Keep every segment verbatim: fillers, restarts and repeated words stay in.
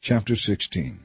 Chapter sixteen.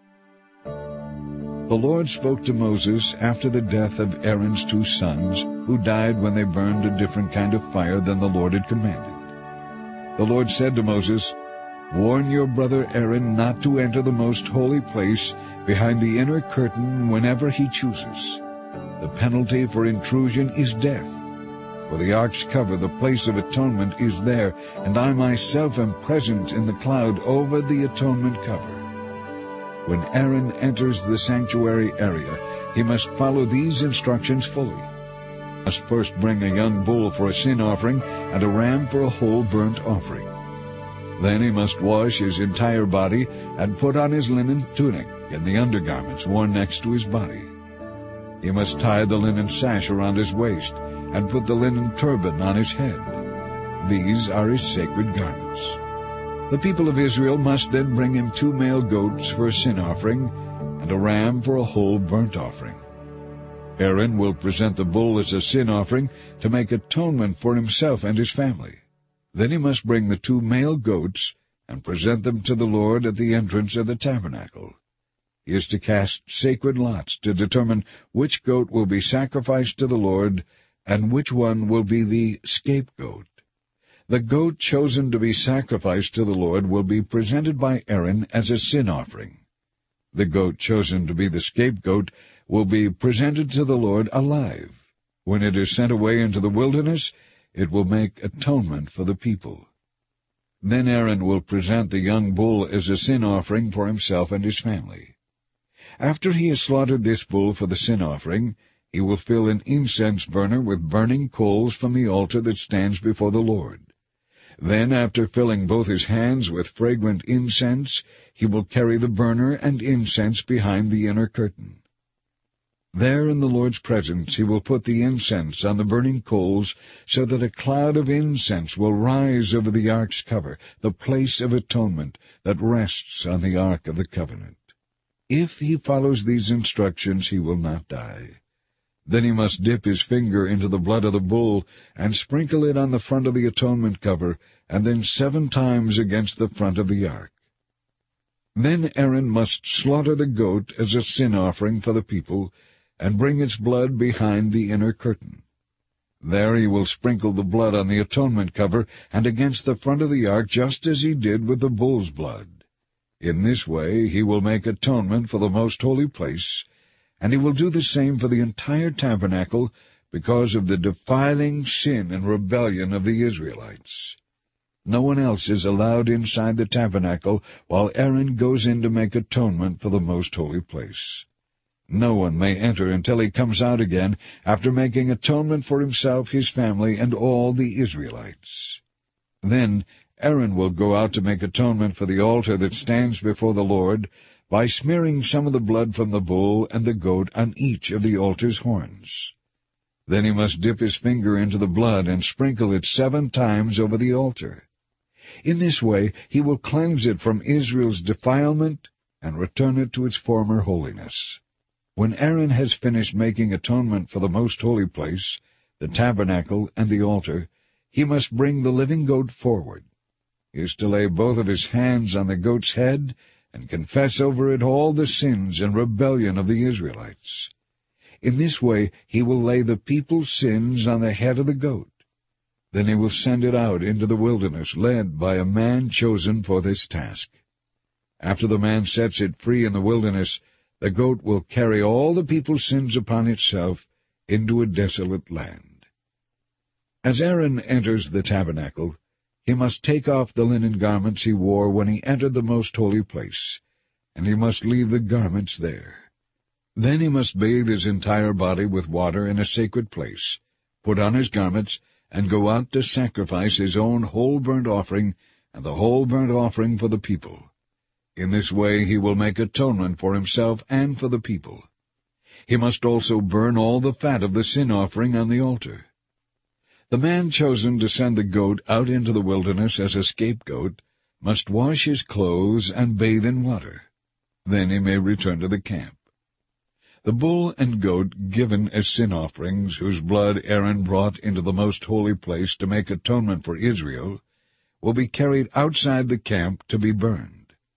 The Lord spoke to Moses after the death of Aaron's two sons, who died when they burned a different kind of fire than the Lord had commanded. The Lord said to Moses, "Warn your brother Aaron not to enter the most holy place behind the inner curtain whenever he chooses. The penalty for intrusion is death. For the ark's cover, the place of atonement, is there, and I myself am present in the cloud over the atonement cover. When Aaron enters the sanctuary area, he must follow these instructions fully. He must first bring a young bull for a sin offering and a ram for a whole burnt offering. Then he must wash his entire body and put on his linen tunic and the undergarments worn next to his body. He must tie the linen sash around his waist and put the linen turban on his head. These are his sacred garments. The people of Israel must then bring him two male goats for a sin offering and a ram for a whole burnt offering. Aaron will present the bull as a sin offering to make atonement for himself and his family. Then he must bring the two male goats and present them to the Lord at the entrance of the tabernacle. He is to cast sacred lots to determine which goat will be sacrificed to the Lord and which one will be the scapegoat. The goat chosen to be sacrificed to the Lord will be presented by Aaron as a sin offering. The goat chosen to be the scapegoat will be presented to the Lord alive. When it is sent away into the wilderness, it will make atonement for the people. Then Aaron will present the young bull as a sin offering for himself and his family. After he has slaughtered this bull for the sin offering, he will fill an incense burner with burning coals from the altar that stands before the Lord. Then, after filling both his hands with fragrant incense, he will carry the burner and incense behind the inner curtain. There in the Lord's presence he will put the incense on the burning coals, so that a cloud of incense will rise over the ark's cover, the place of atonement that rests on the ark of the covenant. If he follows these instructions, he will not die. Then he must dip his finger into the blood of the bull and sprinkle it on the front of the atonement cover, and then seven times against the front of the ark. Then Aaron must slaughter the goat as a sin offering for the people, and bring its blood behind the inner curtain. There he will sprinkle the blood on the atonement cover and against the front of the ark, just as he did with the bull's blood. In this way he will make atonement for the most holy place, and he will do the same for the entire tabernacle because of the defiling sin and rebellion of the Israelites. No one else is allowed inside the tabernacle while Aaron goes in to make atonement for the most holy place. No one may enter until he comes out again after making atonement for himself, his family, and all the Israelites. Then Aaron will go out to make atonement for the altar that stands before the Lord by smearing some of the blood from the bull and the goat on each of the altar's horns. Then he must dip his finger into the blood and sprinkle it seven times over the altar. In this way he will cleanse it from Israel's defilement and return it to its former holiness. When Aaron has finished making atonement for the most holy place, the tabernacle and the altar, he must bring the living goat forward. He is to lay both of his hands on the goat's head and confess over it all the sins and rebellion of the Israelites. In this way he will lay the people's sins on the head of the goat. Then he will send it out into the wilderness, led by a man chosen for this task. After the man sets it free in the wilderness, the goat will carry all the people's sins upon itself into a desolate land. As Aaron enters the tabernacle, he must take off the linen garments he wore when he entered the most holy place, and he must leave the garments there. Then he must bathe his entire body with water in a sacred place, put on his garments, and go out to sacrifice his own whole burnt offering and the whole burnt offering for the people. In this way he will make atonement for himself and for the people. He must also burn all the fat of the sin offering on the altar. The man chosen to send the goat out into the wilderness as a scapegoat must wash his clothes and bathe in water. Then he may return to the camp. The bull and goat given as sin offerings, whose blood Aaron brought into the most holy place to make atonement for Israel, will be carried outside the camp to be burned.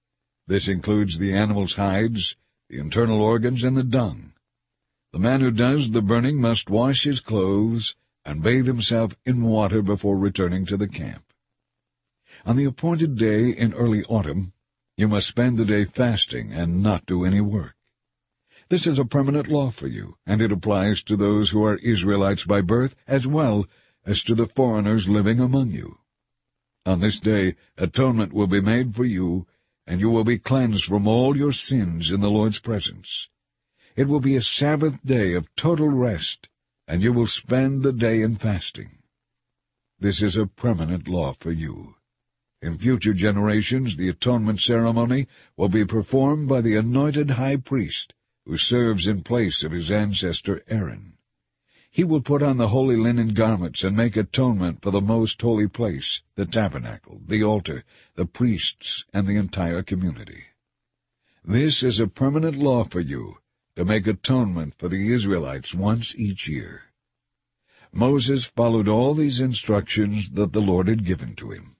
This includes the animal's hides, the internal organs, and the dung. The man who does the burning must wash his clothes and bathe himself in water before returning to the camp. On the appointed day in early autumn, you must spend the day fasting and not do any work. This is a permanent law for you, and it applies to those who are Israelites by birth as well as to the foreigners living among you. On this day atonement will be made for you, and you will be cleansed from all your sins in the Lord's presence. It will be a Sabbath day of total rest, and you will spend the day in fasting. This is a permanent law for you. In future generations, the atonement ceremony will be performed by the anointed high priest, who serves in place of his ancestor Aaron. He will put on the holy linen garments and make atonement for the most holy place, the tabernacle, the altar, the priests, and the entire community. This is a permanent law for you, to make atonement for the Israelites once each year. Moses followed all these instructions that the Lord had given to him.